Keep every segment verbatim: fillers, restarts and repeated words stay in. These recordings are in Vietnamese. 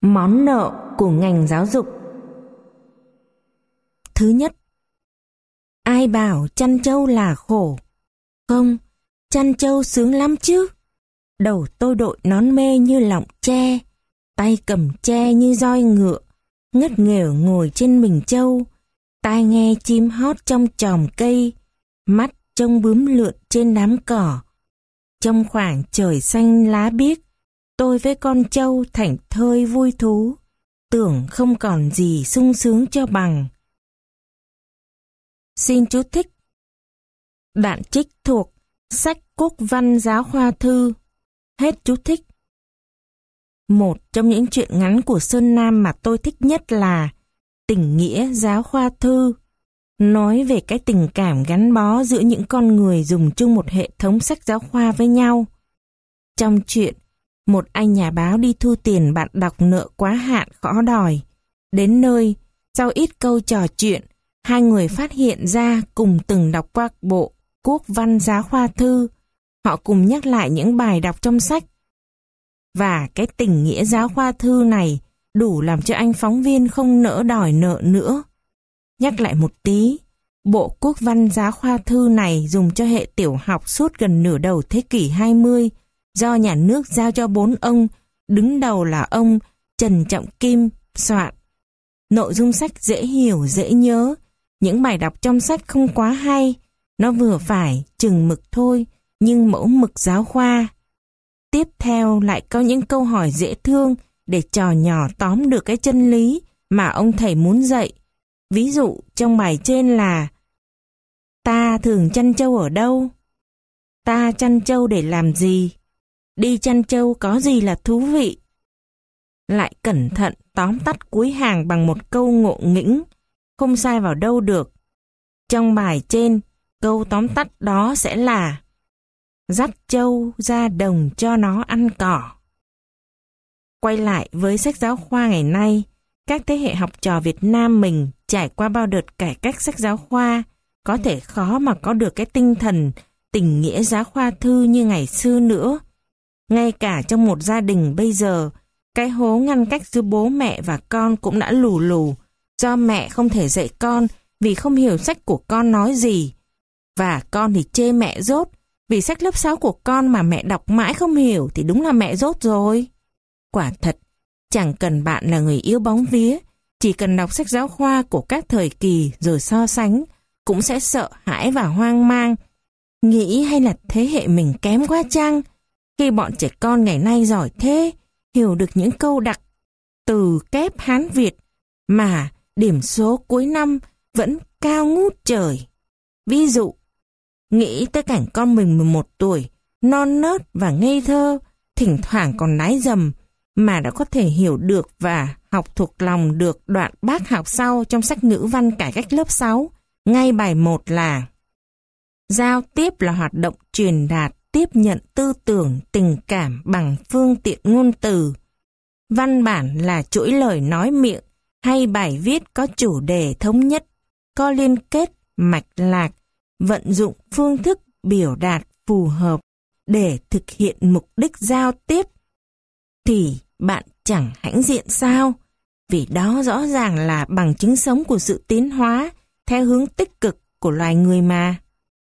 Món nợ của ngành giáo dục. Thứ nhất, ai bảo chăn trâu là khổ? Không, chăn trâu sướng lắm chứ. Đầu tôi đội nón mê như lọng tre, tay cầm tre như roi ngựa, ngất nghèo ngồi trên mình trâu, tai nghe chim hót trong chòm cây, mắt trông bướm lượn trên đám cỏ. Trong khoảng trời xanh lá biếc, tôi với con trâu thảnh thơi vui thú, tưởng không còn gì sung sướng cho bằng. Xin chú thích. Đoạn trích thuộc sách Quốc văn Giáo khoa thư. Hết chú thích. Một trong những truyện ngắn của Sơn Nam mà tôi thích nhất là Tình nghĩa Giáo khoa thư, nói về cái tình cảm gắn bó giữa những con người dùng chung một hệ thống sách giáo khoa với nhau. Trong truyện, một anh nhà báo đi thu tiền bạn đọc nợ quá hạn khó đòi. Đến nơi, sau ít câu trò chuyện, hai người phát hiện ra cùng từng đọc qua bộ Quốc văn Giáo khoa thư. Họ cùng nhắc lại những bài đọc trong sách. Và cái tình nghĩa giáo khoa thư này đủ làm cho anh phóng viên không nỡ đòi nợ nữa. Nhắc lại một tí, bộ Quốc văn Giáo khoa thư này dùng cho hệ tiểu học suốt gần nửa đầu thế kỷ hai mươi, do nhà nước giao cho bốn ông, đứng đầu là ông Trần Trọng Kim soạn. Nội dung sách dễ hiểu, dễ nhớ, những bài đọc trong sách không quá hay, nó vừa phải, chừng mực thôi, nhưng mẫu mực giáo khoa. Tiếp theo lại có những câu hỏi dễ thương để trò nhỏ tóm được cái chân lý mà ông thầy muốn dạy. Ví dụ trong bài trên là: ta thường chăn trâu ở đâu? Ta chăn trâu để làm gì? Đi chăn trâu có gì là thú vị? Lại cẩn thận tóm tắt cuối hàng bằng một câu ngộ nghĩnh, không sai vào đâu được. Trong bài trên, câu tóm tắt đó sẽ là: dắt trâu ra đồng cho nó ăn cỏ. Quay lại với sách giáo khoa ngày nay, các thế hệ học trò Việt Nam mình trải qua bao đợt cải cách sách giáo khoa, có thể khó mà có được cái tinh thần tình nghĩa giáo khoa thư như ngày xưa nữa. Ngay cả trong một gia đình bây giờ, cái hố ngăn cách giữa bố mẹ và con cũng đã lù lù, do mẹ không thể dạy con vì không hiểu sách của con nói gì, và con thì chê mẹ dốt, vì sách lớp sáu của con mà mẹ đọc mãi không hiểu thì đúng là mẹ dốt rồi. Quả thật, chẳng cần bạn là người yêu bóng vía, chỉ cần đọc sách giáo khoa của các thời kỳ rồi so sánh, cũng sẽ sợ hãi và hoang mang. Nghĩ hay là thế hệ mình kém quá chăng? Khi bọn trẻ con ngày nay giỏi thế, hiểu được những câu đặc từ kép Hán Việt, mà điểm số cuối năm vẫn cao ngút trời. Ví dụ, nghĩ tới cảnh con mình mười một tuổi, non nớt và ngây thơ, thỉnh thoảng còn nái dầm, mà đã có thể hiểu được và học thuộc lòng được đoạn bác học sau trong sách ngữ văn cải cách lớp sáu, ngay bài một là: giao tiếp là hoạt động truyền đạt, tiếp nhận tư tưởng, tình cảm bằng phương tiện ngôn từ. Văn bản là chuỗi lời nói miệng hay bài viết có chủ đề thống nhất, có liên kết, mạch lạc, vận dụng phương thức biểu đạt phù hợp để thực hiện mục đích giao tiếp. Thì bạn chẳng hãnh diện sao? Vì đó rõ ràng là bằng chứng sống của sự tiến hóa theo hướng tích cực của loài người mà.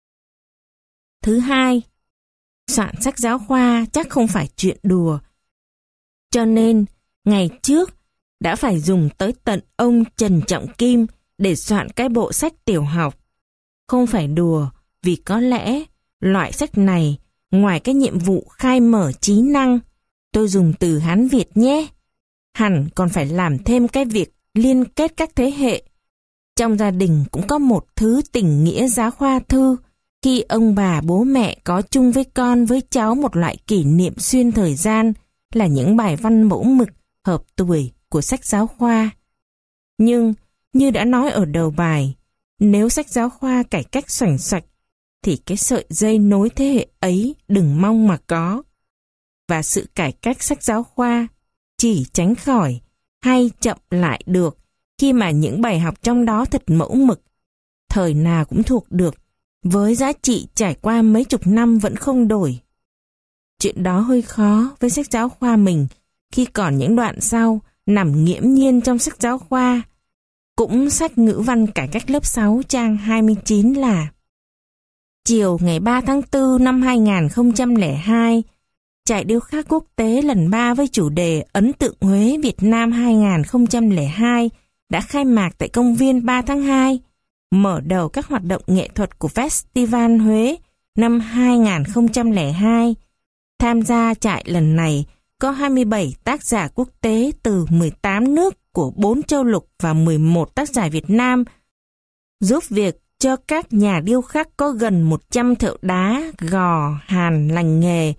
Thứ hai, soạn sách giáo khoa chắc không phải chuyện đùa. Cho nên, ngày trước đã phải dùng tới tận ông Trần Trọng Kim để soạn cái bộ sách tiểu học. Không phải đùa, vì có lẽ loại sách này, ngoài cái nhiệm vụ khai mở trí năng, tôi dùng từ Hán Việt nhé, hẳn còn phải làm thêm cái việc liên kết các thế hệ. Trong gia đình cũng có một thứ tình nghĩa giáo khoa thư, khi ông bà bố mẹ có chung với con với cháu một loại kỷ niệm xuyên thời gian là những bài văn mẫu mực hợp tuổi của sách giáo khoa. Nhưng, như đã nói ở đầu bài, nếu sách giáo khoa cải cách xoành xoạch, thì cái sợi dây nối thế hệ ấy đừng mong mà có. Và sự cải cách sách giáo khoa chỉ tránh khỏi hay chậm lại được khi mà những bài học trong đó thật mẫu mực, thời nào cũng thuộc được, với giá trị trải qua mấy chục năm vẫn không đổi. Chuyện đó hơi khó với sách giáo khoa mình khi còn những đoạn sau nằm nghiễm nhiên trong sách giáo khoa. Cũng sách ngữ văn cải cách lớp sáu trang hai mươi chín là: chiều ngày ba tháng tư năm hai nghìn không trăm lẻ hai, Giải điêu khắc quốc tế lần ba với chủ đề Ấn tượng Huế Việt Nam hai nghìn không trăm lẻ hai đã khai mạc tại công viên ba tháng hai, mở đầu các hoạt động nghệ thuật của Festival Huế năm hai nghìn không trăm lẻ hai. Tham gia trại lần này có hai mươi bảy tác giả quốc tế từ mười tám nước của bốn châu lục và mười một tác giả Việt Nam, giúp việc cho các nhà điêu khắc có gần một trăm thợ đá, gò, hàn lành nghề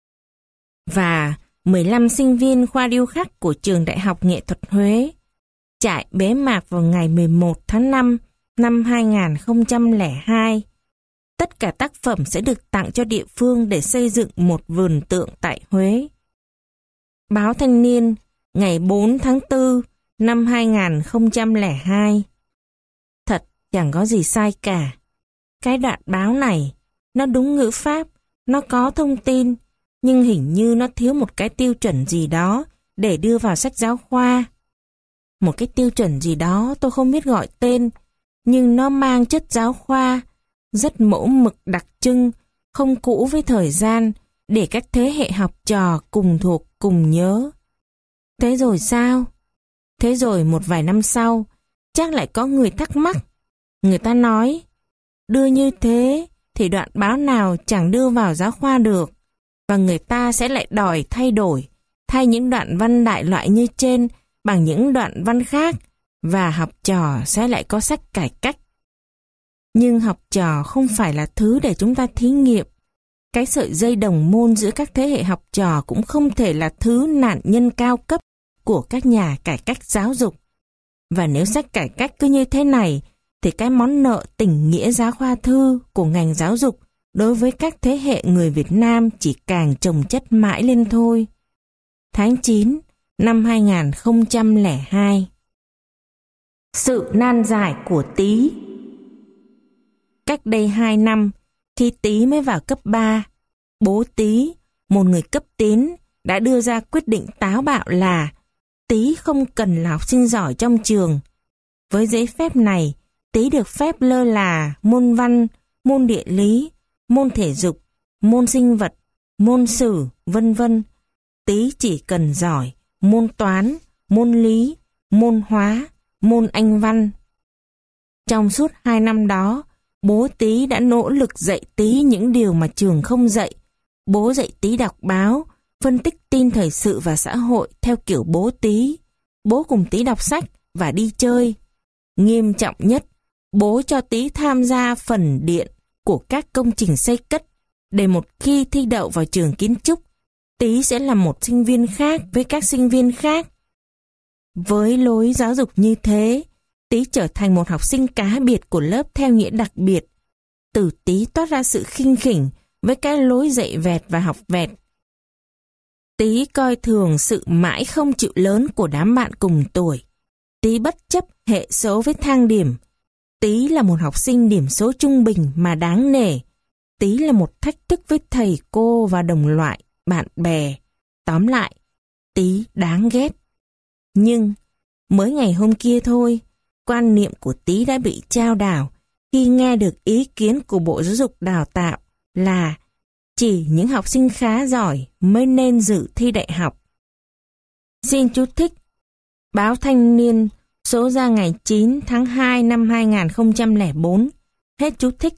và mười lăm sinh viên khoa điêu khắc của Trường Đại học Nghệ thuật Huế. Trại bế mạc vào ngày mười một tháng năm năm hai nghìn không trăm lẻ hai. Tất cả tác phẩm sẽ được tặng cho địa phương để xây dựng một vườn tượng tại Huế. Báo Thanh niên ngày bốn tháng tư năm hai nghìn không trăm lẻ hai. Thật chẳng có gì sai cả. Cái đoạn báo này, nó đúng ngữ pháp, nó có thông tin, nhưng hình như nó thiếu một cái tiêu chuẩn gì đó để đưa vào sách giáo khoa. Một cái tiêu chuẩn gì đó tôi không biết gọi tên, nhưng nó mang chất giáo khoa, rất mẫu mực đặc trưng, không cũ với thời gian, để các thế hệ học trò cùng thuộc cùng nhớ. Thế rồi sao? Thế rồi một vài năm sau, chắc lại có người thắc mắc. Người ta nói, đưa như thế thì đoạn báo nào chẳng đưa vào giáo khoa được, và người ta sẽ lại đòi thay đổi, thay những đoạn văn đại loại như trên bằng những đoạn văn khác, và học trò sẽ lại có sách cải cách. Nhưng học trò không phải là thứ để chúng ta thí nghiệm. Cái sợi dây đồng môn giữa các thế hệ học trò cũng không thể là thứ nạn nhân cao cấp của các nhà cải cách giáo dục. Và nếu sách cải cách cứ như thế này, thì cái món nợ tình nghĩa giáo khoa thư của ngành giáo dục đối với các thế hệ người Việt Nam chỉ càng chồng chất mãi lên thôi. Tháng chín năm hai nghìn không trăm lẻ hai. Sự nan giải của Tý. Cách đây hai năm, khi Tý mới vào cấp ba, bố Tý, một người cấp tiến, đã đưa ra quyết định táo bạo là Tý không cần là học sinh giỏi trong trường. Với giấy phép này, Tý được phép lơ là môn văn, môn địa lý, môn thể dục, môn sinh vật, môn sử, vân vân. Tý chỉ cần giỏi môn toán, môn lý, môn hóa, môn Anh văn. Trong suốt hai năm đó, bố Tý đã nỗ lực dạy Tý những điều mà trường không dạy. Bố dạy Tý đọc báo, phân tích tin thời sự và xã hội theo kiểu bố Tý. Bố cùng Tý đọc sách và đi chơi. Nghiêm trọng nhất, bố cho Tý tham gia phần điện của các công trình xây cất, để một khi thi đậu vào trường kiến trúc, Tý sẽ là một sinh viên khác với các sinh viên khác. Với lối giáo dục như thế, Tý trở thành một học sinh cá biệt của lớp theo nghĩa đặc biệt. Từ Tý toát ra sự khinh khỉnh với cái lối dạy vẹt và học vẹt. Tý coi thường sự mãi không chịu lớn của đám bạn cùng tuổi. Tý bất chấp hệ số với thang điểm. Tý là một học sinh điểm số trung bình mà đáng nể. Tý là một thách thức với thầy cô và đồng loại, bạn bè. Tóm lại, Tý đáng ghét. Nhưng, mới ngày hôm kia thôi, quan niệm của Tý đã bị chao đảo khi nghe được ý kiến của Bộ Giáo dục Đào tạo là chỉ những học sinh khá giỏi mới nên dự thi đại học. Xin chú thích, Báo Thanh niên số ra ngày chín tháng hai năm hai nghìn không trăm lẻ bốn, hết chú thích.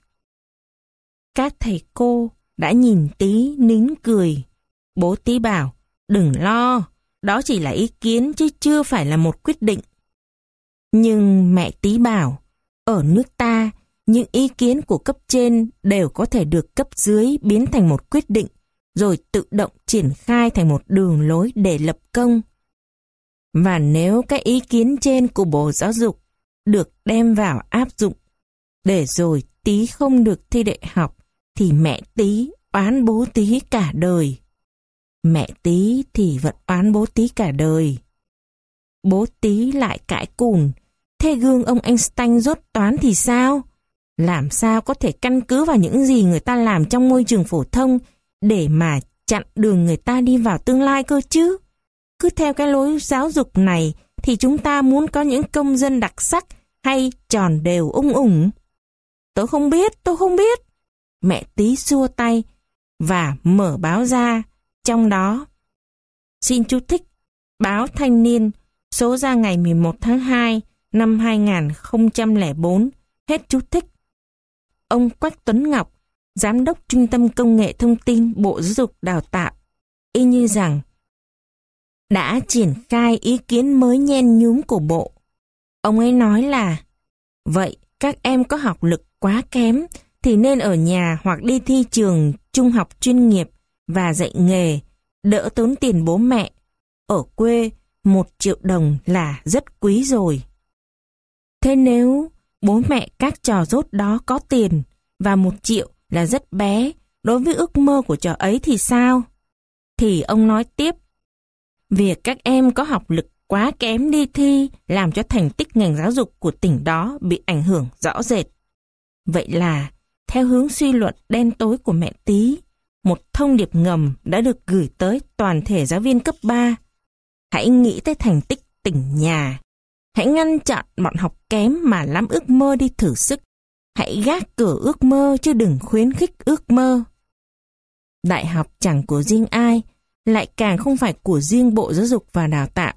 Các thầy cô đã nhìn Tý nín cười. Bố Tý bảo, đừng lo, đó chỉ là ý kiến chứ chưa phải là một quyết định. Nhưng mẹ Tý bảo, ở nước ta, những ý kiến của cấp trên đều có thể được cấp dưới biến thành một quyết định, rồi tự động triển khai thành một đường lối để lập công. Và nếu cái ý kiến trên của Bộ Giáo dục được đem vào áp dụng, để rồi Tý không được thi đại học, thì mẹ Tý oán bố Tý cả đời. Mẹ Tý thì vẫn oán bố Tý cả đời. Bố Tý lại cãi cùn, thế gương ông Einstein rốt toán thì sao? Làm sao có thể căn cứ vào những gì người ta làm trong môi trường phổ thông để mà chặn đường người ta đi vào tương lai cơ chứ? cứ theo cái lối giáo dục này thì chúng ta muốn có những công dân đặc sắc hay tròn đều ung ủng? Tôi không biết, tôi không biết. Mẹ Tí xua tay và mở báo ra, trong đó. Xin chú thích, báo Thanh niên, số ra ngày mười một tháng hai năm hai nghìn không trăm lẻ bốn, hết chú thích. Ông Quách Tuấn Ngọc, Giám đốc Trung tâm Công nghệ Thông tin Bộ Giáo dục Đào tạo, y như rằng đã triển khai ý kiến mới nhen nhúm của Bộ. Ông ấy nói là, vậy các em có học lực quá kém thì nên ở nhà hoặc đi thi trường trung học chuyên nghiệp và dạy nghề, đỡ tốn tiền bố mẹ. Ở quê, một triệu đồng là rất quý rồi. Thế nếu bố mẹ các trò dốt đó có tiền và một triệu là rất bé đối với ước mơ của trò ấy thì sao? Thì ông nói tiếp, việc các em có học lực quá kém đi thi làm cho thành tích ngành giáo dục của tỉnh đó bị ảnh hưởng rõ rệt. Vậy là, theo hướng suy luận đen tối của mẹ Tí, một thông điệp ngầm đã được gửi tới toàn thể giáo viên cấp ba. Hãy nghĩ tới thành tích tỉnh nhà. Hãy ngăn chặn bọn học kém mà lắm ước mơ đi thử sức. Hãy gác cửa ước mơ chứ đừng khuyến khích ước mơ. Đại học chẳng của riêng ai, lại càng không phải của riêng Bộ Giáo dục và Đào tạo.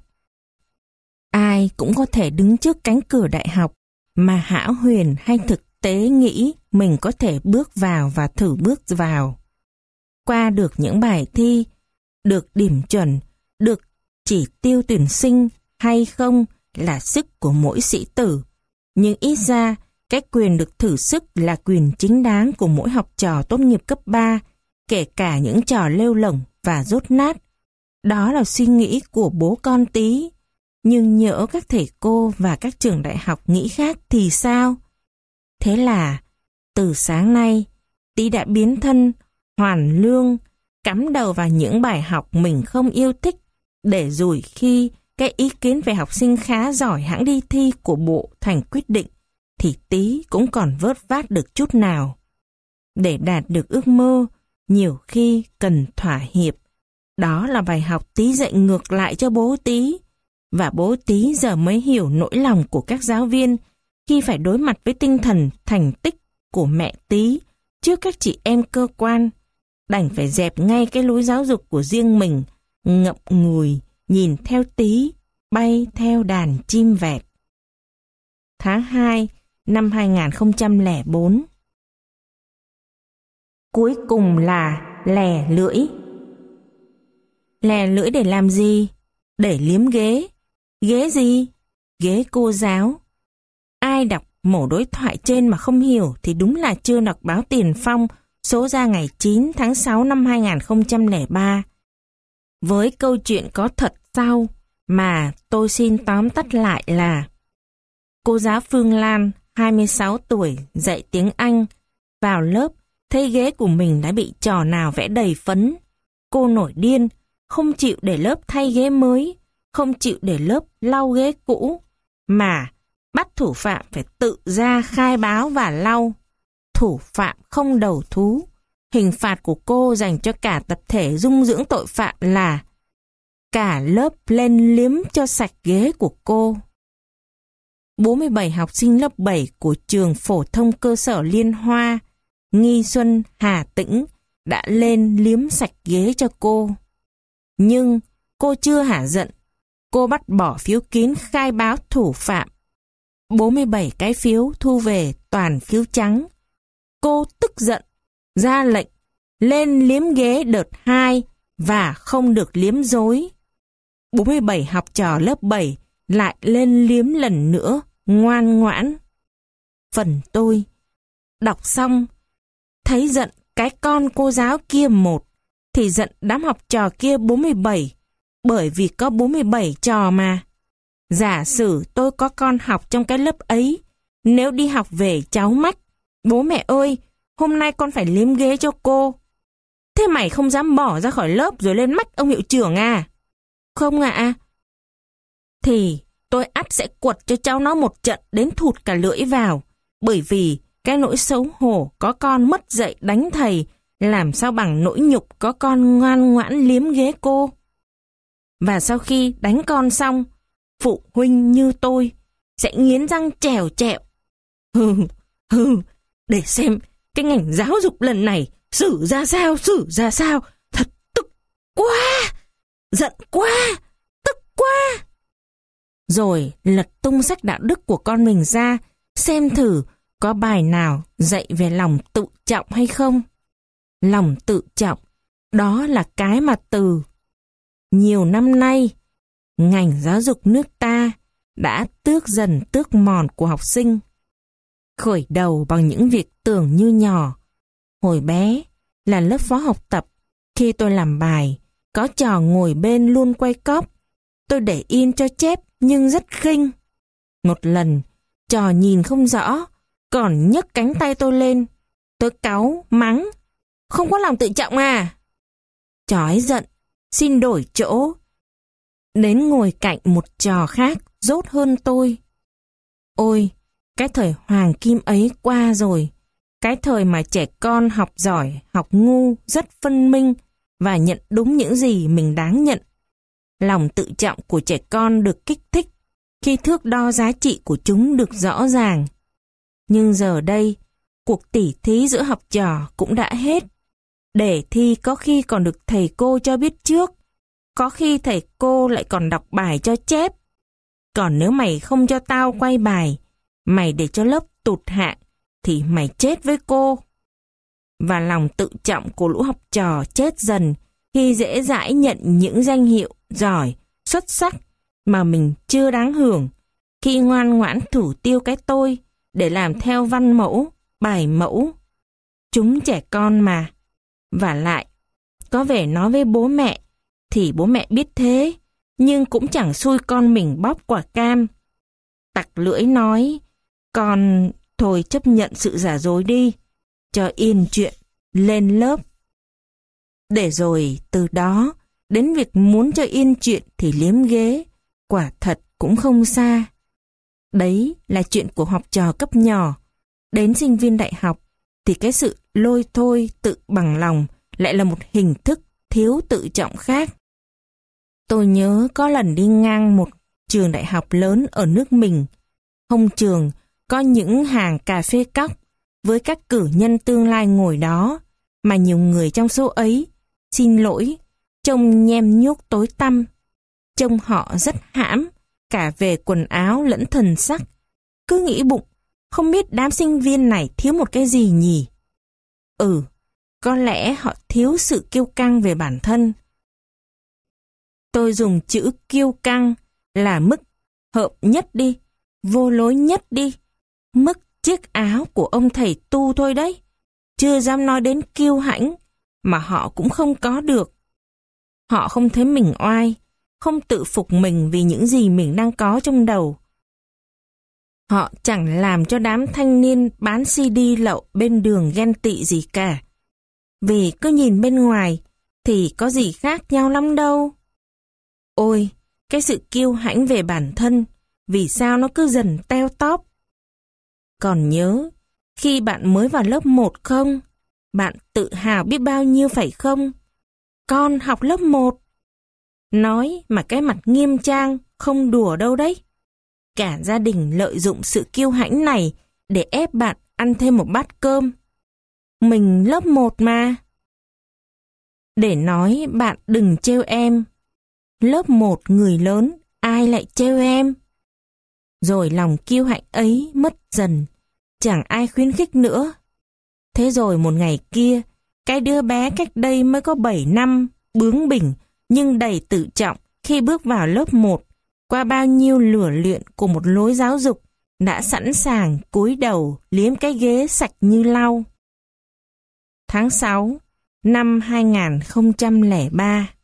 Ai cũng có thể đứng trước cánh cửa đại học mà hão huyền hay thực tế nghĩ mình có thể bước vào và thử bước vào. Qua được những bài thi, được điểm chuẩn, được chỉ tiêu tuyển sinh hay không là sức của mỗi sĩ tử. Nhưng ít ra, cái quyền được thử sức là quyền chính đáng của mỗi học trò tốt nghiệp cấp ba, kể cả những trò lêu lổng và dốt nát. Đó là suy nghĩ của bố con Tí. Nhưng nhỡ các thầy cô và các trường đại học nghĩ khác thì sao? Thế là, từ sáng nay, Tí đã biến thân, hoàn lương, cắm đầu vào những bài học mình không yêu thích, để rồi khi cái ý kiến về học sinh khá giỏi hãng đi thi của Bộ thành quyết định, thì Tí cũng còn vớt vát được chút nào. Để đạt được ước mơ, nhiều khi cần thỏa hiệp. Đó là bài học Tí dạy ngược lại cho bố Tí. Và bố Tí giờ mới hiểu nỗi lòng của các giáo viên khi phải đối mặt với tinh thần thành tích của mẹ Tí trước các chị em cơ quan. Đành phải dẹp ngay cái lối giáo dục của riêng mình, ngậm ngùi nhìn theo Tí bay theo đàn chim vẹt. Tháng hai năm hai nghìn không trăm lẻ bốn. Cuối cùng là lè lưỡi. Lè lưỡi để làm gì? Để liếm ghế. Ghế gì? Ghế cô giáo. Ai đọc mẩu đối thoại trên mà không hiểu thì đúng là chưa đọc báo Tiền Phong số ra ngày chín tháng sáu năm hai nghìn không trăm lẻ ba. Với câu chuyện có thật sau mà tôi xin tóm tắt lại là cô giáo Phương Lan, hai mươi sáu tuổi, dạy tiếng Anh. Vào lớp, thấy ghế của mình đã bị trò nào vẽ đầy phấn. Cô nổi điên, không chịu để lớp thay ghế mới, không chịu để lớp lau ghế cũ, mà bắt thủ phạm phải tự ra khai báo và lau. Thủ phạm không đầu thú. Hình phạt của cô dành cho cả tập thể dung dưỡng tội phạm là cả lớp lên liếm cho sạch ghế của cô. bốn mươi bảy học sinh lớp bảy của trường phổ thông cơ sở Liên Hoa, Nghi Xuân, Hà Tĩnh đã lên liếm sạch ghế cho cô. Nhưng cô chưa hả giận. Cô bắt bỏ phiếu kín khai báo thủ phạm. bốn mươi bảy cái phiếu thu về toàn phiếu trắng. Cô tức giận, ra lệnh lên liếm ghế đợt hai và không được liếm dối. bốn mươi bảy học trò lớp bảy lại lên liếm lần nữa, ngoan ngoãn. Phần tôi, đọc xong, thấy giận cái con cô giáo kia một, thì giận đám học trò kia bốn mươi bảy, bởi vì có bốn mươi bảy trò mà. Giả sử tôi có con học trong cái lớp ấy, nếu đi học về cháu mách, bố mẹ ơi, hôm nay con phải liếm ghế cho cô. Thế mày không dám bỏ ra khỏi lớp rồi lên mách ông hiệu trưởng à? Không ạ. À? Thì tôi ắt sẽ quật cho cháu nó một trận đến thụt cả lưỡi vào, bởi vì cái nỗi xấu hổ có con mất dạy đánh thầy làm sao bằng nỗi nhục có con ngoan ngoãn liếm ghế cô. Và sau khi đánh con xong, phụ huynh như tôi sẽ nghiến răng trèo trẹo. Hừ, hừ, để xem cái ngành giáo dục lần này xử ra sao, xử ra sao. Thật tức quá, giận quá, tức quá. Rồi lật tung sách đạo đức của con mình ra, xem thử có bài nào dạy về lòng tự trọng hay không. Lòng tự trọng, đó là cái mà từ nhiều năm nay, ngành giáo dục nước ta đã tước dần tước mòn của học sinh. Khởi đầu bằng những việc tưởng như nhỏ. Hồi bé là lớp phó học tập, khi tôi làm bài, có trò ngồi bên luôn quay cóp. Tôi để yên cho chép nhưng rất khinh. Một lần, trò nhìn không rõ, còn nhấc cánh tay tôi lên. Tôi cáu, mắng. Không có lòng tự trọng à? Trò ấy giận, xin đổi chỗ. Đến ngồi cạnh một trò khác, dốt hơn tôi. Ôi, cái thời hoàng kim ấy qua rồi. Cái thời mà trẻ con học giỏi, học ngu, rất phân minh và nhận đúng những gì mình đáng nhận. Lòng tự trọng của trẻ con được kích thích khi thước đo giá trị của chúng được rõ ràng. Nhưng giờ đây, cuộc tỉ thí giữa học trò cũng đã hết. Đề thi có khi còn được thầy cô cho biết trước, có khi thầy cô lại còn đọc bài cho chép. Còn nếu mày không cho tao quay bài, mày để cho lớp tụt hạng, thì mày chết với cô. Và lòng tự trọng của lũ học trò chết dần khi dễ dãi nhận những danh hiệu giỏi, xuất sắc mà mình chưa đáng hưởng, khi ngoan ngoãn thủ tiêu cái tôi để làm theo văn mẫu, bài mẫu. Chúng trẻ con mà. Và lại, có vẻ nói với bố mẹ, thì bố mẹ biết thế, nhưng cũng chẳng xui con mình bóp quả cam. Tặc lưỡi nói, con thôi chấp nhận sự giả dối đi, cho yên chuyện, lên lớp. Để rồi từ đó, đến việc muốn cho yên chuyện thì liếm ghế, quả thật cũng không xa. Đấy là chuyện của học trò cấp nhỏ. Đến sinh viên đại học, thì cái sự lôi thôi tự bằng lòng lại là một hình thức thiếu tự trọng khác. Tôi nhớ có lần đi ngang một trường đại học lớn ở nước mình. Hông trường có những hàng cà phê cóc với các cử nhân tương lai ngồi đó, mà nhiều người trong số ấy, xin lỗi, trông nhem nhuốc tối tăm. Trông họ rất hãm, cả về quần áo lẫn thần sắc. Cứ nghĩ bụng, không biết đám sinh viên này thiếu một cái gì nhỉ? Ừ, có lẽ họ thiếu sự kiêu căng về bản thân. Tôi dùng chữ kiêu căng là mức hợp nhất đi, vô lối nhất đi, mức chiếc áo của ông thầy tu thôi đấy. Chưa dám nói đến kiêu hãnh, mà họ cũng không có được. Họ không thấy mình oai, không tự phục mình vì những gì mình đang có trong đầu. Họ chẳng làm cho đám thanh niên bán xê đê lậu bên đường ghen tị gì cả. Vì cứ nhìn bên ngoài thì có gì khác nhau lắm đâu. Ôi, cái sự kiêu hãnh về bản thân, vì sao nó cứ dần teo tóp. Còn nhớ, khi bạn mới vào lớp một không, bạn tự hào biết bao nhiêu phải không? Con học lớp một. Nói mà cái mặt nghiêm trang, không đùa đâu đấy. Cả gia đình lợi dụng sự kiêu hãnh này để ép bạn ăn thêm một bát cơm. Mình lớp một mà. Để nói bạn đừng trêu em. Lớp một người lớn, ai lại trêu em? Rồi lòng kiêu hãnh ấy mất dần, chẳng ai khuyến khích nữa. Thế rồi một ngày kia, cái đứa bé cách đây mới có bảy năm, bướng bỉnh nhưng đầy tự trọng khi bước vào lớp một, qua bao nhiêu lửa luyện của một lối giáo dục, đã sẵn sàng cúi đầu liếm cái ghế sạch như lau. Tháng sáu năm hai nghìn không trăm lẻ ba.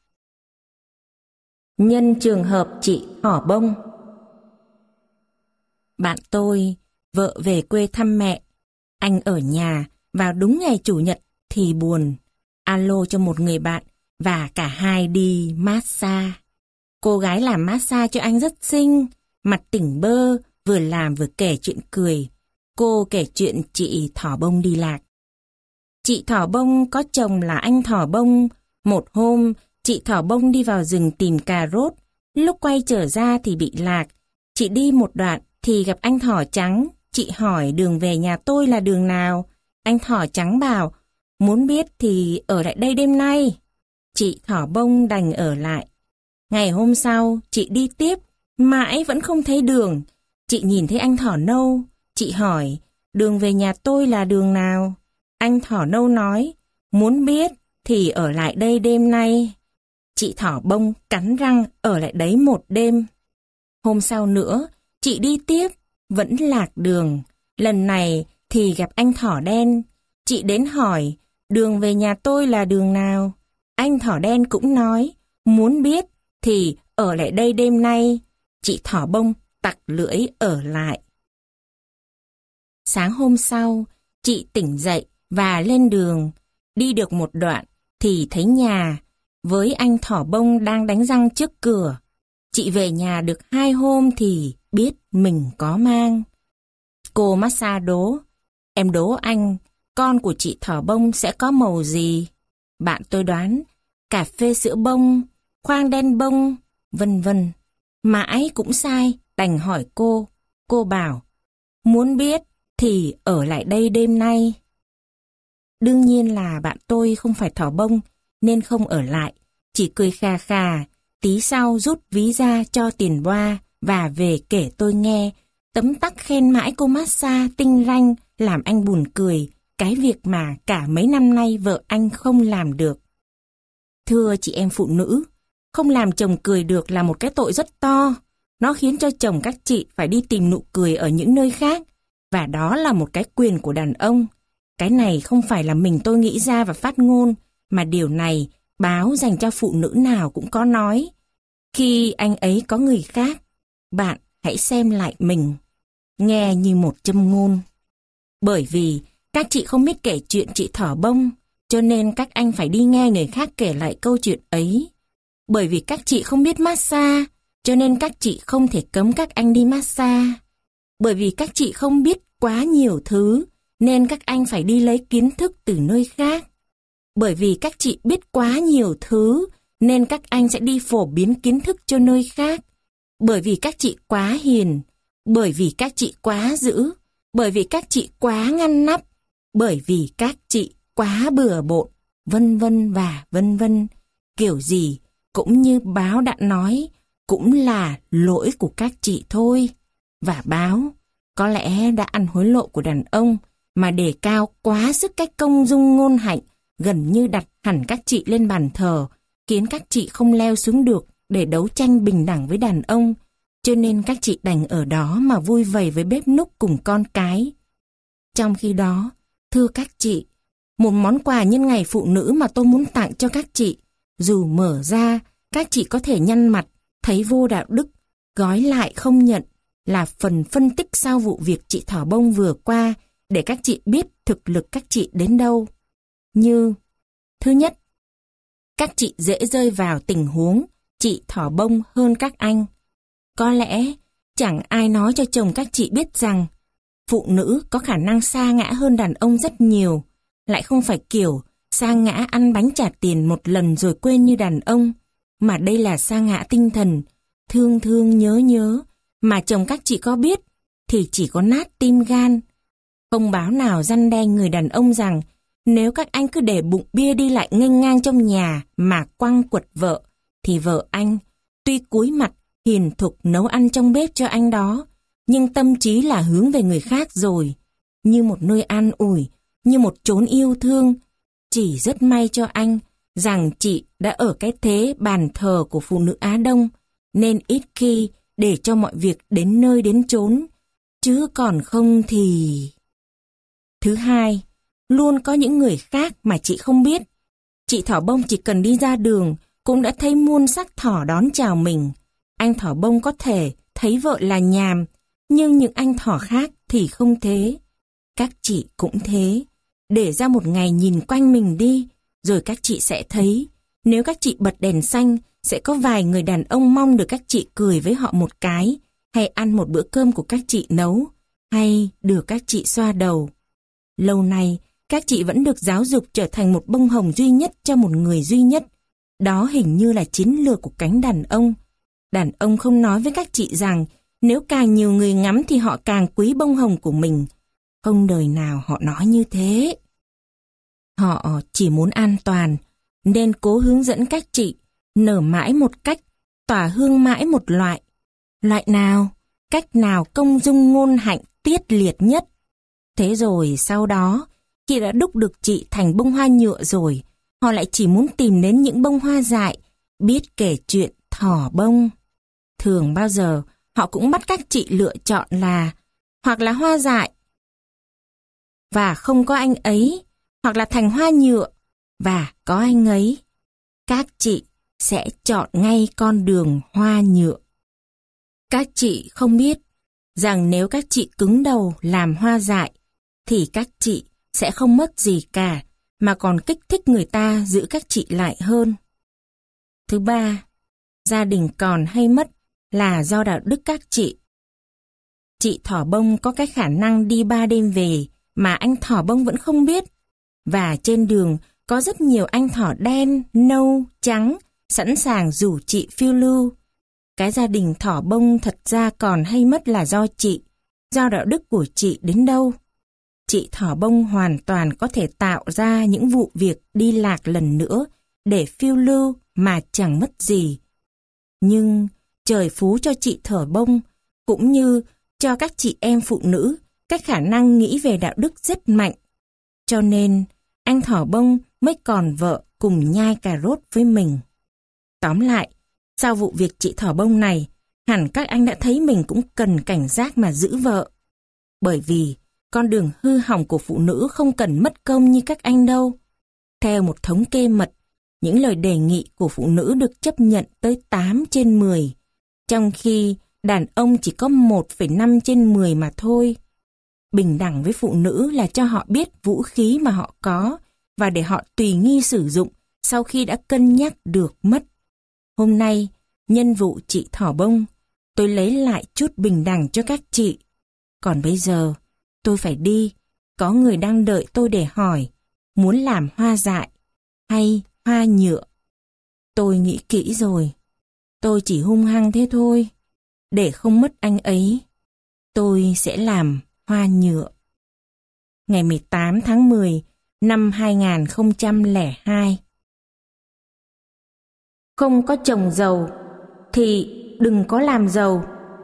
Nhân trường hợp chị Hỏ Bông. Bạn tôi, vợ về quê thăm mẹ. Anh ở nhà, vào đúng ngày chủ nhật thì buồn. Alo cho một người bạn và cả hai đi massage. Cô gái làm massage cho anh rất xinh, mặt tỉnh bơ, vừa làm vừa kể chuyện cười. Cô kể chuyện chị Thỏ Bông đi lạc. Chị Thỏ Bông có chồng là anh Thỏ Bông. Một hôm, Chị thỏ bông đi vào rừng tìm cà rốt, lúc quay trở ra thì bị lạc. Chị đi một đoạn thì gặp anh thỏ trắng, chị hỏi đường về nhà tôi là đường nào. Anh thỏ trắng bảo, muốn biết thì ở lại đây đêm nay. Chị thỏ bông đành ở lại. Ngày hôm sau, chị đi tiếp, mãi vẫn không thấy đường. Chị nhìn thấy anh thỏ nâu, chị hỏi, đường về nhà tôi là đường nào? Anh thỏ nâu nói, muốn biết thì ở lại đây đêm nay. Chị thỏ bông cắn răng ở lại đấy một đêm. Hôm sau nữa, chị đi tiếp, vẫn lạc đường. Lần này thì gặp anh thỏ đen. Chị đến hỏi, đường về nhà tôi là đường nào? Anh thỏ đen cũng nói, muốn biết thì ở lại đây đêm nay. Chị thỏ bông tặc lưỡi ở lại. Sáng hôm sau, chị tỉnh dậy và lên đường. Đi được một đoạn thì thấy nhà, với anh thỏ bông đang đánh răng trước cửa. Chị về nhà được hai hôm thì biết mình có mang. Cô massage đố, em đố anh, con của chị thỏ bông sẽ có màu gì? Bạn tôi đoán, cà phê sữa bông, khoang đen bông, vân vân. Mãi cũng sai, đành hỏi cô. Cô bảo, muốn biết thì ở lại đây đêm nay. Đương nhiên là bạn tôi không phải thỏ bông, nên không ở lại, chỉ cười khà khà, tí sau rút ví ra cho tiền boa và về kể tôi nghe, tấm tắc khen mãi cô massage tinh ranh làm anh buồn cười, cái việc mà cả mấy năm nay vợ anh không làm được. Thưa chị em phụ nữ, không làm chồng cười được là một cái tội rất to, nó khiến cho chồng các chị phải đi tìm nụ cười ở những nơi khác, và đó là một cái quyền của đàn ông. Cái này không phải là mình tôi nghĩ ra và phát ngôn, mà điều này báo dành cho phụ nữ nào cũng có nói. Khi anh ấy có người khác, bạn hãy xem lại mình. Nghe như một châm ngôn. Bởi vì các chị không biết kể chuyện chị thỏ bông, cho nên các anh phải đi nghe người khác kể lại câu chuyện ấy. Bởi vì các chị không biết massage, cho nên các chị không thể cấm các anh đi massage. Bởi vì các chị không biết quá nhiều thứ, nên các anh phải đi lấy kiến thức từ nơi khác. Bởi vì các chị biết quá nhiều thứ, nên các anh sẽ đi phổ biến kiến thức cho nơi khác. Bởi vì các chị quá hiền, bởi vì các chị quá dữ, bởi vì các chị quá ngăn nắp, bởi vì các chị quá bừa bộn, vân vân và vân vân. Kiểu gì, cũng như báo đã nói, cũng là lỗi của các chị thôi. Và báo, có lẽ đã ăn hối lộ của đàn ông, mà đề cao quá sức cách công dung ngôn hạnh, gần như đặt hẳn các chị lên bàn thờ, khiến các chị không leo xuống được để đấu tranh bình đẳng với đàn ông, cho nên các chị đành ở đó mà vui vầy với bếp núc cùng con cái. Trong khi đó, thưa các chị, một món quà nhân ngày phụ nữ mà tôi muốn tặng cho các chị, dù mở ra, các chị có thể nhăn mặt, thấy vô đạo đức, gói lại không nhận, là phần phân tích sau vụ việc chị thỏ bông vừa qua, để các chị biết thực lực các chị đến đâu. Như, thứ nhất, các chị dễ rơi vào tình huống chị thỏ bông hơn các anh. Có lẽ chẳng ai nói cho chồng các chị biết rằng phụ nữ có khả năng sa ngã hơn đàn ông rất nhiều, lại không phải kiểu sa ngã ăn bánh trả tiền một lần rồi quên như đàn ông, mà đây là sa ngã tinh thần, thương thương nhớ nhớ, mà chồng các chị có biết thì chỉ có nát tim gan. Không báo nào răn đe người đàn ông rằng nếu các anh cứ để bụng bia đi lại nghênh ngang trong nhà mà quăng quật vợ, thì vợ anh tuy cúi mặt hiền thục nấu ăn trong bếp cho anh đó, nhưng tâm trí là hướng về người khác rồi, như một nơi an ủi, như một chốn yêu thương. Chỉ rất may cho anh rằng chị đã ở cái thế bàn thờ của phụ nữ Á Đông, nên ít khi để cho mọi việc đến nơi đến chốn, chứ còn không thì... Thứ hai, luôn có những người khác mà chị không biết. Chị thỏ bông chỉ cần đi ra đường cũng đã thấy muôn sắc thỏ đón chào mình. Anh thỏ bông có thể thấy vợ là nhàm, nhưng những anh thỏ khác thì không thế. Các chị cũng thế. Để ra một ngày nhìn quanh mình đi, rồi các chị sẽ thấy, nếu các chị bật đèn xanh, sẽ có vài người đàn ông mong được các chị cười với họ một cái, hay ăn một bữa cơm của các chị nấu, hay được các chị xoa đầu. Lâu nay, các chị vẫn được giáo dục trở thành một bông hồng duy nhất cho một người duy nhất. Đó hình như là chiến lược của cánh đàn ông. Đàn ông không nói với các chị rằng nếu càng nhiều người ngắm thì họ càng quý bông hồng của mình. Không đời nào họ nói như thế. Họ chỉ muốn an toàn, nên cố hướng dẫn các chị nở mãi một cách, tỏa hương mãi một loại. Loại nào? Cách nào công dung ngôn hạnh tiết liệt nhất? Thế rồi sau đó, khi đã đúc được chị thành bông hoa nhựa rồi, họ lại chỉ muốn tìm đến những bông hoa dại, biết kể chuyện thỏ bông. Thường bao giờ, họ cũng bắt các chị lựa chọn là hoặc là hoa dại và không có anh ấy, hoặc là thành hoa nhựa và có anh ấy. Các chị sẽ chọn ngay con đường hoa nhựa. Các chị không biết rằng nếu các chị cứng đầu làm hoa dại thì các chị sẽ không mất gì cả mà còn kích thích người ta giữ các chị lại hơn. Thứ ba, gia đình còn hay mất là do đạo đức các chị. Chị thỏ bông có cái khả năng đi ba đêm về mà anh thỏ bông vẫn không biết. Và trên đường có rất nhiều anh thỏ đen, nâu, trắng sẵn sàng rủ chị phiêu lưu. Cái gia đình thỏ bông thật ra còn hay mất là do chị, do đạo đức của chị đến đâu. Chị thỏ bông hoàn toàn có thể tạo ra những vụ việc đi lạc lần nữa để phiêu lưu mà chẳng mất gì. Nhưng trời phú cho chị thỏ bông, cũng như cho các chị em phụ nữ, cái khả năng nghĩ về đạo đức rất mạnh. Cho nên, anh thỏ bông mới còn vợ cùng nhai cà rốt với mình. Tóm lại, sau vụ việc chị thỏ bông này, hẳn các anh đã thấy mình cũng cần cảnh giác mà giữ vợ. Bởi vì, con đường hư hỏng của phụ nữ không cần mất công như các anh đâu. Theo một thống kê mật, những lời đề nghị của phụ nữ được chấp nhận tới tám trên mười, trong khi đàn ông chỉ có một phẩy năm trên mười mà thôi. Bình đẳng với phụ nữ là cho họ biết vũ khí mà họ có và để họ tùy nghi sử dụng sau khi đã cân nhắc được mất. Hôm nay, nhân vụ chị thỏ bông, tôi lấy lại chút bình đẳng cho các chị. Còn bây giờ, tôi phải đi, có người đang đợi tôi để hỏi, muốn làm hoa dại hay hoa nhựa. Tôi nghĩ kỹ rồi, tôi chỉ hung hăng thế thôi. Để không mất anh ấy, tôi sẽ làm hoa nhựa. Ngày mười tám tháng mười năm hai nghìn không trăm lẻ hai. Không có chồng giàu thì đừng có làm giàu.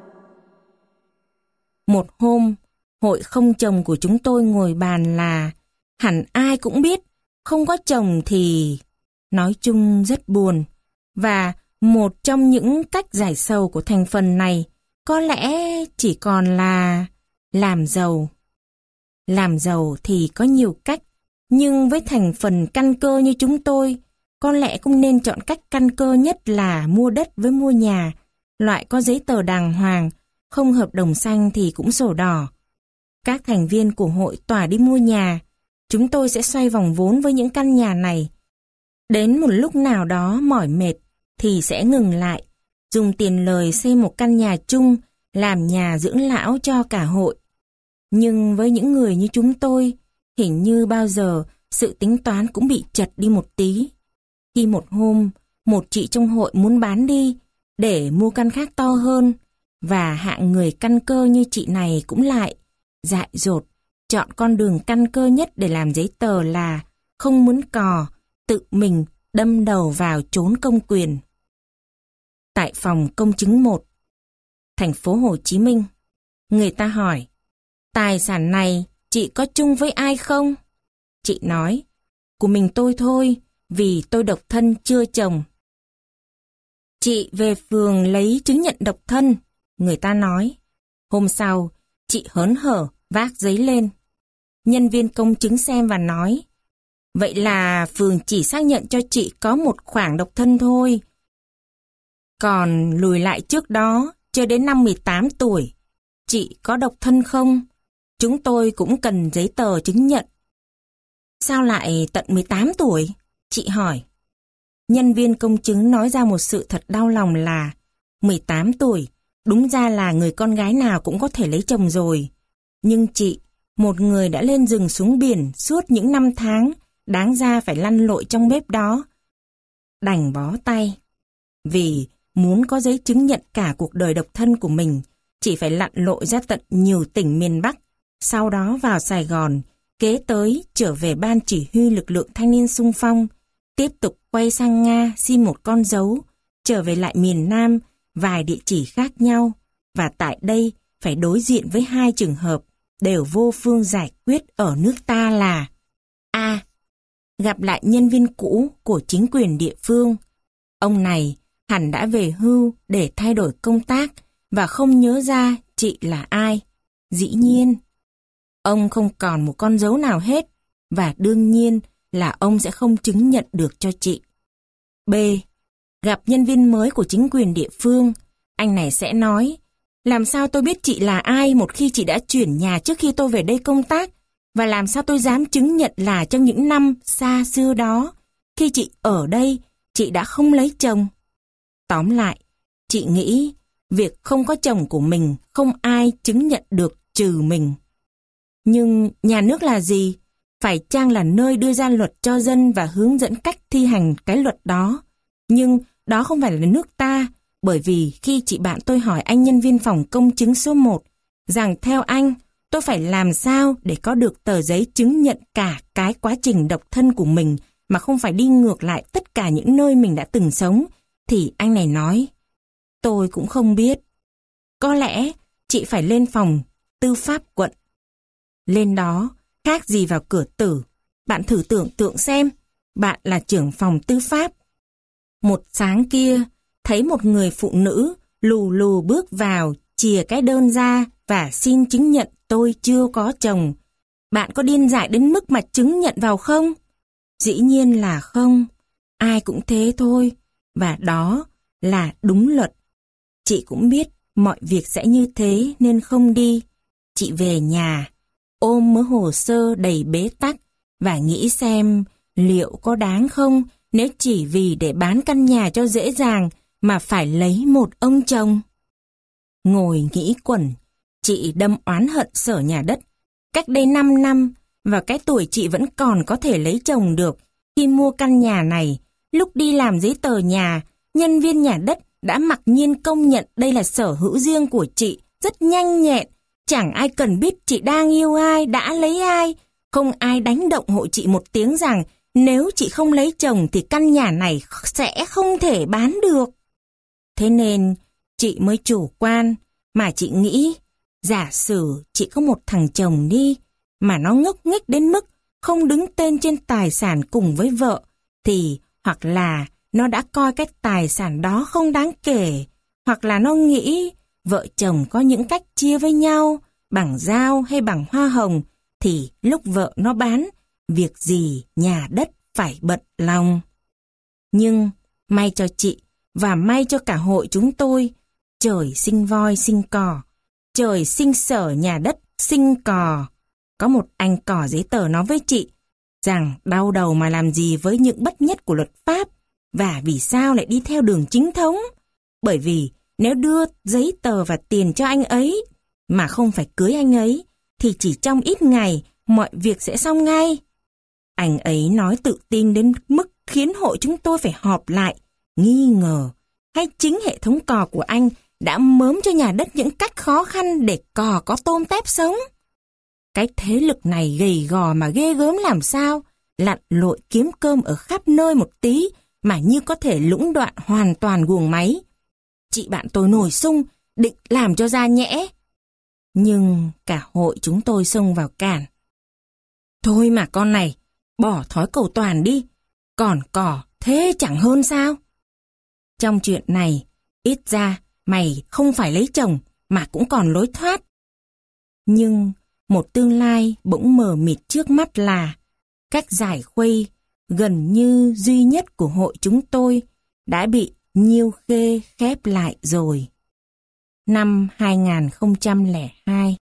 Một hôm, hội không chồng của chúng tôi ngồi bàn là hẳn ai cũng biết không có chồng thì nói chung rất buồn. Và một trong những cách giải sầu của thành phần này có lẽ chỉ còn là làm giàu. Làm giàu thì có nhiều cách, nhưng với thành phần căn cơ như chúng tôi, có lẽ cũng nên chọn cách căn cơ nhất là mua đất với mua nhà, loại có giấy tờ đàng hoàng, không hợp đồng xanh thì cũng sổ đỏ. Các thành viên của hội tỏa đi mua nhà, chúng tôi sẽ xoay vòng vốn với những căn nhà này. Đến một lúc nào đó mỏi mệt thì sẽ ngừng lại, dùng tiền lời xây một căn nhà chung, làm nhà dưỡng lão cho cả hội. Nhưng với những người như chúng tôi, hình như bao giờ sự tính toán cũng bị chật đi một tí. Khi một hôm, một chị trong hội muốn bán đi để mua căn khác to hơn, và hạng người căn cơ như chị này cũng lại dại dột, chọn con đường căn cơ nhất để làm giấy tờ là không muốn cò, tự mình đâm đầu vào trốn công quyền. Tại phòng công chứng một, thành phố Hồ Chí Minh, người ta hỏi, tài sản này chị có chung với ai không? Chị nói, của mình tôi thôi, vì tôi độc thân chưa chồng. Chị về phường lấy chứng nhận độc thân, người ta nói. Hôm sau, chị hớn hở vác giấy lên. Nhân viên công chứng xem và nói, vậy là phường chỉ xác nhận cho chị có một khoản độc thân thôi. Còn lùi lại trước đó, chưa đến năm mười tám tuổi, chị có độc thân không? Chúng tôi cũng cần giấy tờ chứng nhận. Sao lại tận mười tám tuổi? Chị hỏi. Nhân viên công chứng nói ra một sự thật đau lòng là mười tám tuổi, đúng ra là người con gái nào cũng có thể lấy chồng rồi. Nhưng chị, một người đã lên rừng xuống biển suốt những năm tháng, đáng ra phải lăn lội trong bếp đó. đành bó tay. Vì muốn có giấy chứng nhận cả cuộc đời độc thân của mình, chị phải lặn lội ra tận nhiều tỉnh miền Bắc, sau đó vào Sài Gòn, kế tới trở về ban chỉ huy lực lượng thanh niên xung phong, tiếp tục quay sang Nga xin một con dấu, trở về lại miền Nam, vài địa chỉ khác nhau, và tại đây phải đối diện với hai trường hợp đều vô phương giải quyết ở nước ta là: A. Gặp lại nhân viên cũ của chính quyền địa phương. Ông này hẳn đã về hưu để thay đổi công tác và không nhớ ra chị là ai. Dĩ nhiên, ông không còn một con dấu nào hết, và đương nhiên là ông sẽ không chứng nhận được cho chị. B. Gặp nhân viên mới của chính quyền địa phương, anh này sẽ nói: làm sao tôi biết chị là ai một khi chị đã chuyển nhà trước khi tôi về đây công tác, và làm sao tôi dám chứng nhận là trong những năm xa xưa đó, khi chị ở đây, chị đã không lấy chồng. Tóm lại, chị nghĩ việc không có chồng của mình không ai chứng nhận được trừ mình. Nhưng nhà nước là gì? Phải chăng là nơi đưa ra luật cho dân và hướng dẫn cách thi hành cái luật đó? Nhưng đó không phải là nước ta, bởi vì khi chị bạn tôi hỏi anh nhân viên phòng công chứng số một rằng theo anh, tôi phải làm sao để có được tờ giấy chứng nhận cả cái quá trình độc thân của mình mà không phải đi ngược lại tất cả những nơi mình đã từng sống, thì anh này nói: tôi cũng không biết. Có lẽ chị phải lên phòng tư pháp quận. Lên đó, khác gì vào cửa tử. Bạn thử tưởng tượng xem, bạn là trưởng phòng tư pháp. Một sáng kia, thấy một người phụ nữ lù lù bước vào, chìa cái đơn ra và xin chứng nhận tôi chưa có chồng. Bạn có điên dại đến mức mà chứng nhận vào không? Dĩ nhiên là không. Ai cũng thế thôi. Và đó là đúng luật. Chị cũng biết mọi việc sẽ như thế nên không đi. Chị về nhà, ôm mớ hồ sơ đầy bế tắc và nghĩ xem liệu có đáng không nếu chỉ vì để bán căn nhà cho dễ dàng mà phải lấy một ông chồng. Ngồi nghĩ quẩn, chị đâm oán hận sở nhà đất. Cách đây năm năm, và cái tuổi chị vẫn còn có thể lấy chồng được. Khi mua căn nhà này, lúc đi làm giấy tờ nhà, nhân viên nhà đất đã mặc nhiên công nhận đây là sở hữu riêng của chị, rất nhanh nhẹn. Chẳng ai cần biết chị đang yêu ai, đã lấy ai. Không ai đánh động hộ chị một tiếng rằng nếu chị không lấy chồng thì căn nhà này sẽ không thể bán được. Thế nên chị mới chủ quan, mà chị nghĩ giả sử chị có một thằng chồng đi mà nó ngốc nghếch đến mức không đứng tên trên tài sản cùng với vợ, thì hoặc là nó đã coi cái tài sản đó không đáng kể, hoặc là nó nghĩ vợ chồng có những cách chia với nhau bằng dao hay bằng hoa hồng, thì lúc vợ nó bán, việc gì nhà đất phải bận lòng. Nhưng may cho chị và may cho cả hội chúng tôi, trời sinh voi sinh cò, trời sinh sở nhà đất sinh cò. Có một anh cò giấy tờ nói với chị rằng đau đầu mà làm gì với những bất nhất của luật pháp, và vì sao lại đi theo đường chính thống. Bởi vì nếu đưa giấy tờ và tiền cho anh ấy mà không phải cưới anh ấy, thì chỉ trong ít ngày mọi việc sẽ xong ngay. Anh ấy nói tự tin đến mức khiến hội chúng tôi phải họp lại, nghi ngờ hay chính hệ thống cò của anh đã mớm cho nhà đất những cách khó khăn để cò có tôm tép sống. Cái thế lực này gầy gò mà ghê gớm làm sao, lặn lội kiếm cơm ở khắp nơi một tí mà như có thể lũng đoạn hoàn toàn guồng máy. Chị bạn tôi nổi sung, định làm cho ra nhẽ. Nhưng cả hội chúng tôi xông vào cản. Thôi mà con này, bỏ thói cầu toàn đi, còn cỏ thế chẳng hơn sao? Trong chuyện này, ít ra mày không phải lấy chồng mà cũng còn lối thoát. Nhưng một tương lai bỗng mờ mịt trước mắt là cách giải khuây gần như duy nhất của hội chúng tôi đã bị Nhiêu Khê khép lại rồi. Năm hai nghìn không trăm lẻ hai